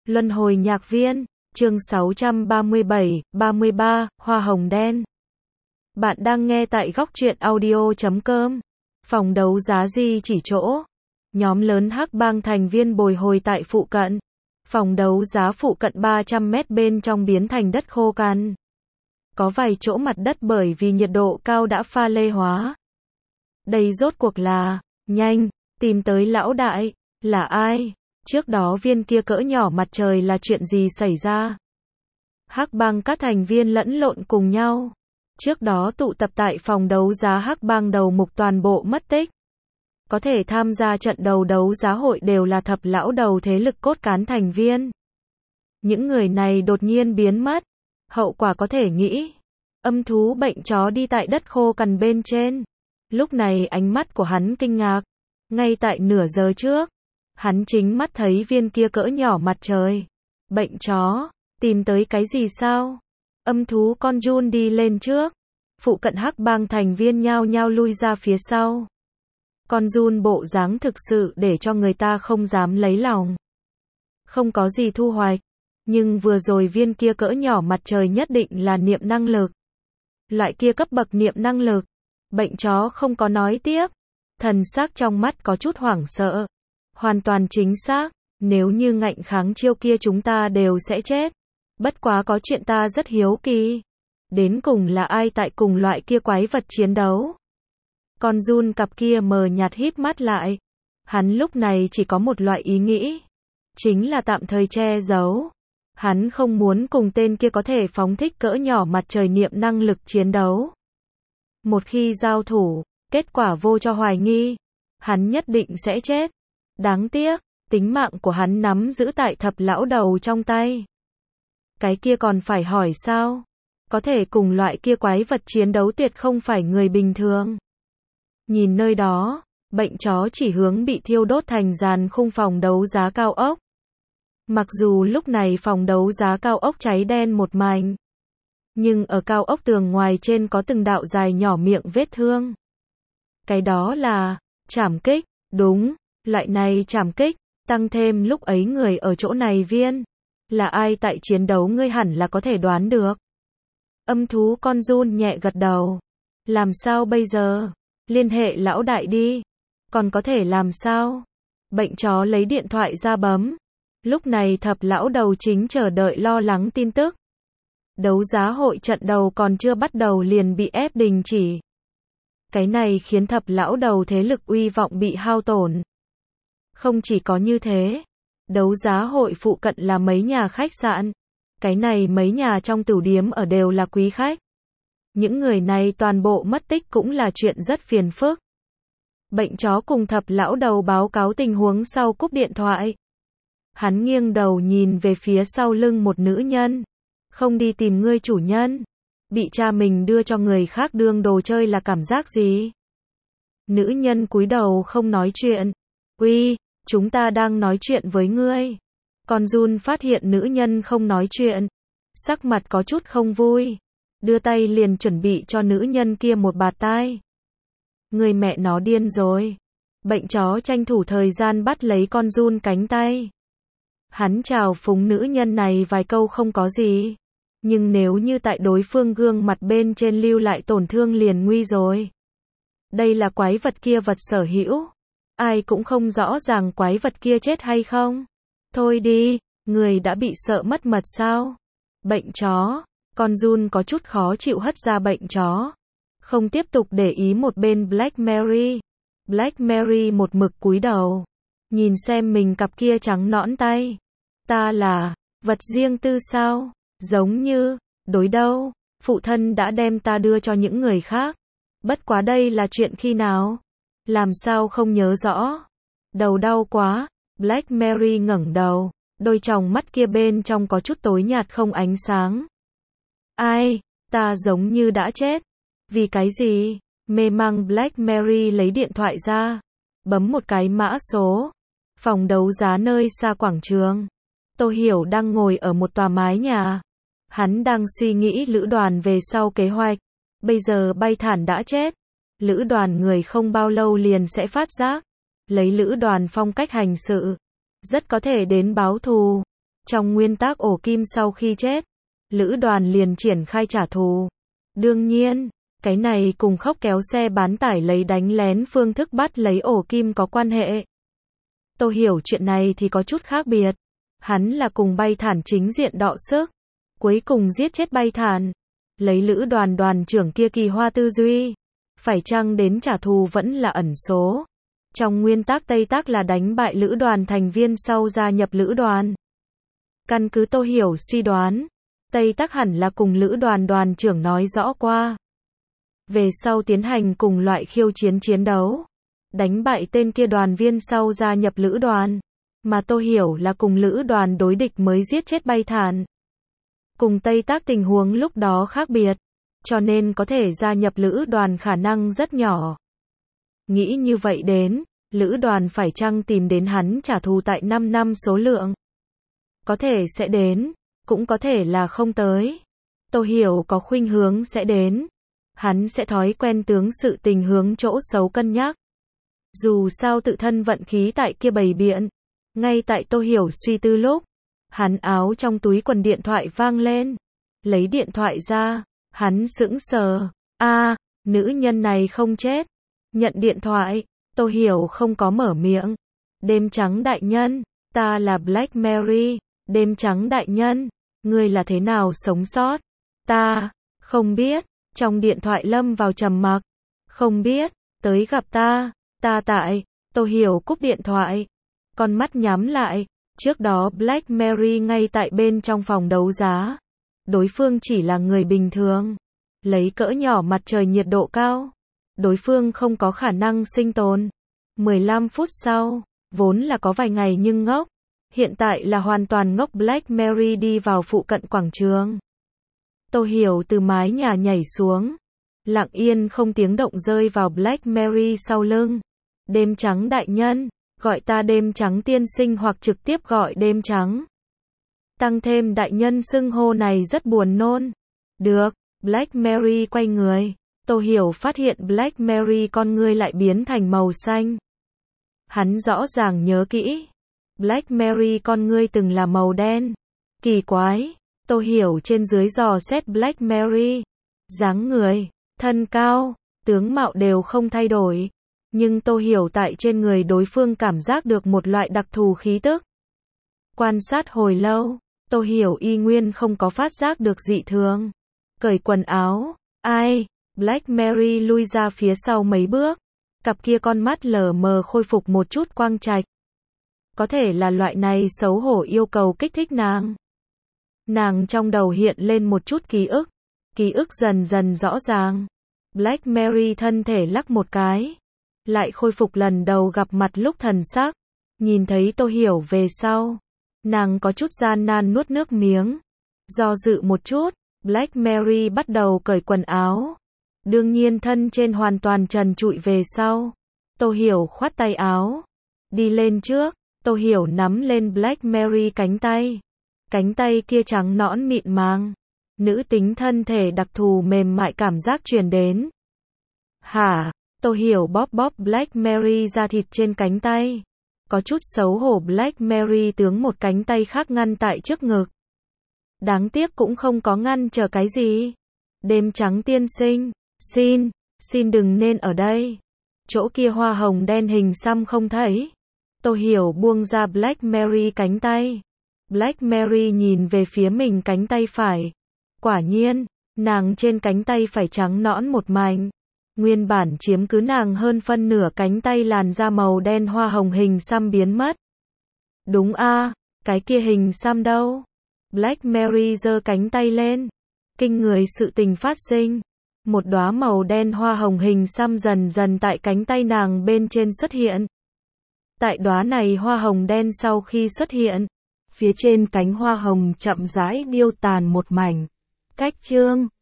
Luân hồi nhạc viên, chương 637, 33, Hoa hồng đen. Bạn đang nghe tại góc truyện audio.com. Phòng đấu giá Di chỉ chỗ. Nhóm lớn hắc bang thành viên bồi hồi tại phụ cận. Phòng đấu giá phụ cận 300 mét bên trong biến thành đất khô cằn. Có vài chỗ mặt đất bởi vì nhiệt độ cao đã pha lê hóa. Đây rốt cuộc là, nhanh, tìm tới lão đại, là ai? Trước đó viên kia cỡ nhỏ mặt trời là chuyện gì xảy ra? Hắc bang các thành viên lẫn lộn cùng nhau. Trước đó tụ tập tại phòng đấu giá hắc bang đầu mục toàn bộ mất tích. Có thể tham gia trận đầu đấu giá hội đều là thập lão đầu thế lực cốt cán thành viên. Những người này đột nhiên biến mất. Hậu quả có thể nghĩ. Âm thú bệnh chó đi tại đất khô cằn bên trên. Lúc này ánh mắt của hắn kinh ngạc. Ngay tại nửa giờ trước, hắn chính mắt thấy viên kia cỡ nhỏ mặt trời. Bệnh chó, tìm tới cái gì sao? Âm thú con Jun đi lên trước. Phụ cận hắc bang thành viên nhao nhao lui ra phía sau. Con Jun bộ dáng thực sự để cho người ta không dám lấy lòng. Không có gì thu hoạch. Nhưng vừa rồi viên kia cỡ nhỏ mặt trời nhất định là niệm năng lực. Loại kia cấp bậc niệm năng lực. Bệnh chó không có nói tiếp. Thần sắc trong mắt có chút hoảng sợ. Hoàn toàn chính xác. Nếu như ngạnh kháng chiêu kia chúng ta đều sẽ chết. Bất quá có chuyện ta rất hiếu kỳ. Đến cùng là ai tại cùng loại kia quái vật chiến đấu? Con Jun cặp kia mờ nhạt híp mắt lại. Hắn lúc này chỉ có một loại ý nghĩ. Chính là tạm thời che giấu. Hắn không muốn cùng tên kia có thể phóng thích cỡ nhỏ mặt trời niệm năng lực chiến đấu. Một khi giao thủ, kết quả vô cho hoài nghi. Hắn nhất định sẽ chết. Đáng tiếc, tính mạng của hắn nắm giữ tại thập lão đầu trong tay. Cái kia còn phải hỏi sao? Có thể cùng loại kia quái vật chiến đấu tuyệt không phải người bình thường. Nhìn nơi đó, bệnh chó chỉ hướng bị thiêu đốt thành giàn khung phòng đấu giá cao ốc. Mặc dù lúc này phòng đấu giá cao ốc cháy đen một mảnh. Nhưng ở cao ốc tường ngoài trên có từng đạo dài nhỏ miệng vết thương. Cái đó là trảm kích, đúng, loại này trảm kích, tăng thêm lúc ấy người ở chỗ này viên. Là ai tại chiến đấu ngươi hẳn là có thể đoán được. Âm thú con Jun nhẹ gật đầu. Làm sao bây giờ? Liên hệ lão đại đi. Còn có thể làm sao? Bệnh chó lấy điện thoại ra bấm. Lúc này thập lão đầu chính chờ đợi lo lắng tin tức. Đấu giá hội trận đầu còn chưa bắt đầu liền bị ép đình chỉ. Cái này khiến thập lão đầu thế lực uy vọng bị hao tổn. Không chỉ có như thế. Đấu giá hội phụ cận là mấy nhà khách sạn. Cái này mấy nhà trong tửu điếm ở đều là quý khách. Những người này toàn bộ mất tích cũng là chuyện rất phiền phức. Bệnh chó cùng thập lão đầu báo cáo tình huống sau cúp điện thoại. Hắn nghiêng đầu nhìn về phía sau lưng một nữ nhân. Không đi tìm ngươi chủ nhân. Bị cha mình đưa cho người khác đương đồ chơi là cảm giác gì? Nữ nhân cúi đầu không nói chuyện. Uy, chúng ta đang nói chuyện với ngươi. Con Jun phát hiện nữ nhân không nói chuyện. Sắc mặt có chút không vui. Đưa tay liền chuẩn bị cho nữ nhân kia một bạt tai. Người mẹ nó điên rồi. Bệnh chó tranh thủ thời gian bắt lấy con Jun cánh tay. Hắn chào phúng nữ nhân này vài câu không có gì. Nhưng nếu như tại đối phương gương mặt bên trên lưu lại tổn thương liền nguy rồi. Đây là quái vật kia vật sở hữu. Ai cũng không rõ ràng quái vật kia chết hay không. Thôi đi, người đã bị sợ mất mật sao? Bệnh chó. Con Jun có chút khó chịu hất ra bệnh chó. Không tiếp tục để ý một bên Black Mary. Black Mary một mực cúi đầu. Nhìn xem mình cặp kia trắng nõn tay. Ta là vật riêng tư sao? Giống như, đối đâu? Phụ thân đã đem ta đưa cho những người khác. Bất quá đây là chuyện khi nào? Làm sao không nhớ rõ? Đầu đau quá. Black Mary ngẩng đầu. Đôi tròng mắt kia bên trong có chút tối nhạt không ánh sáng. Ai? Ta giống như đã chết. Vì cái gì? Mê mang Black Mary lấy điện thoại ra. Bấm một cái mã số. Phòng đấu giá nơi xa quảng trường. Tô Hiểu đang ngồi ở một tòa mái nhà. Hắn đang suy nghĩ lữ đoàn về sau kế hoạch. Bây giờ Bay Thản đã chết. Lữ đoàn người không bao lâu liền sẽ phát giác. Lấy lữ đoàn phong cách hành sự. Rất có thể đến báo thù. Trong nguyên tắc ổ kim sau khi chết, lữ đoàn liền triển khai trả thù. Đương nhiên, cái này cùng khóc kéo xe bán tải lấy đánh lén phương thức bắt lấy ổ kim có quan hệ. Tôi hiểu chuyện này thì có chút khác biệt. Hắn là cùng Bay Thản chính diện đọ sức, cuối cùng giết chết Bay Thản, lấy lữ đoàn đoàn trưởng kia kỳ hoa tư duy. Phải chăng đến trả thù vẫn là ẩn số. Trong nguyên tắc Tây Tắc là đánh bại lữ đoàn thành viên sau gia nhập lữ đoàn. Căn cứ Tô Hiểu suy đoán, Tây Tắc hẳn là cùng lữ đoàn đoàn trưởng nói rõ qua. Về sau tiến hành cùng loại khiêu chiến chiến đấu. Đánh bại tên kia đoàn viên sau gia nhập lữ đoàn. Mà Tô Hiểu là cùng lữ đoàn đối địch mới giết chết Bay Thản. Cùng Tây Tắc tình huống lúc đó khác biệt. Cho nên có thể gia nhập lữ đoàn khả năng rất nhỏ. Nghĩ như vậy đến, lữ đoàn phải chăng tìm đến hắn trả thù tại 5 năm số lượng. Có thể sẽ đến, cũng có thể là không tới. Tô Hiểu có khuynh hướng sẽ đến. Hắn sẽ thói quen tướng sự tình hướng chỗ xấu cân nhắc. Dù sao tự thân vận khí tại kia bày biện. Ngay tại Tô Hiểu suy tư lúc, hắn áo trong túi quần điện thoại vang lên. Lấy điện thoại ra, hắn sững sờ. Nữ nhân này không chết. Nhận điện thoại, Tô Hiểu không có mở miệng. Đêm trắng đại nhân, ta là Black Mary. Đêm trắng đại nhân, ngươi là thế nào sống sót? Ta, không biết. Trong điện thoại lâm vào trầm mặc. Không biết, tới gặp ta tại. Tô Hiểu cúp điện thoại. Con mắt nhắm lại. Trước đó Black Mary ngay tại bên trong phòng đấu giá. Đối phương chỉ là người bình thường. Lấy cỡ nhỏ mặt trời nhiệt độ cao. Đối phương không có khả năng sinh tồn. 15 phút sau, vốn là có vài ngày nhưng ngốc. Hiện tại là hoàn toàn ngốc. Black Mary đi vào phụ cận quảng trường. Tô Hiểu từ mái nhà nhảy xuống. Lặng yên không tiếng động rơi vào Black Mary sau lưng. Đêm trắng đại nhân, gọi ta đêm trắng tiên sinh hoặc trực tiếp gọi đêm trắng. Tăng thêm đại nhân xưng hô này rất buồn nôn. Được, Black Mary quay người. Tô Hiểu phát hiện Black Mary con ngươi lại biến thành màu xanh. Hắn rõ ràng nhớ kỹ. Black Mary con ngươi từng là màu đen. Kỳ quái. Tô Hiểu trên dưới dò xét Black Mary. Dáng người, thân cao, tướng mạo đều không thay đổi. Nhưng Tô Hiểu tại trên người đối phương cảm giác được một loại đặc thù khí tức. Quan sát hồi lâu, Tô Hiểu y nguyên không có phát giác được dị thường. Cởi quần áo. Ai? Black Mary lui ra phía sau mấy bước. Cặp kia con mắt lờ mờ khôi phục một chút quang trạch. Có thể là loại này xấu hổ yêu cầu kích thích nàng. Nàng trong đầu hiện lên một chút ký ức. Ký ức dần dần rõ ràng. Black Mary thân thể lắc một cái. Lại khôi phục lần đầu gặp mặt lúc thần sắc. Nhìn thấy Tô Hiểu về sau. Nàng có chút gian nan nuốt nước miếng. Do dự một chút, Black Mary bắt đầu cởi quần áo. Đương nhiên thân trên hoàn toàn trần trụi về sau. Tô Hiểu khoát tay áo. Đi lên trước, Tô Hiểu nắm lên Black Mary cánh tay. Cánh tay kia trắng nõn mịn màng. Nữ tính thân thể đặc thù mềm mại cảm giác truyền đến. Hả? Tô Hiểu bóp bóp Black Mary da thịt trên cánh tay. Có chút xấu hổ. Black Mary tướng một cánh tay khác ngăn tại trước ngực. Đáng tiếc cũng không có ngăn chờ cái gì. Đêm trắng tiên sinh, xin đừng nên ở đây. Chỗ kia hoa hồng đen hình xăm không thấy. Tô Hiểu buông ra Black Mary cánh tay. Black Mary nhìn về phía mình cánh tay phải. Quả nhiên, nàng trên cánh tay phải trắng nõn một mảnh. Nguyên bản chiếm cứ nàng hơn phân nửa cánh tay làn da màu đen hoa hồng hình xăm biến mất. Đúng cái kia hình xăm đâu? Black Mary giơ cánh tay lên. Kinh người sự tình phát sinh. Một đóa màu đen hoa hồng hình xăm dần dần tại cánh tay nàng bên trên xuất hiện. Tại đóa này hoa hồng đen sau khi xuất hiện, phía trên cánh hoa hồng chậm rãi điêu tàn một mảnh. Cách chương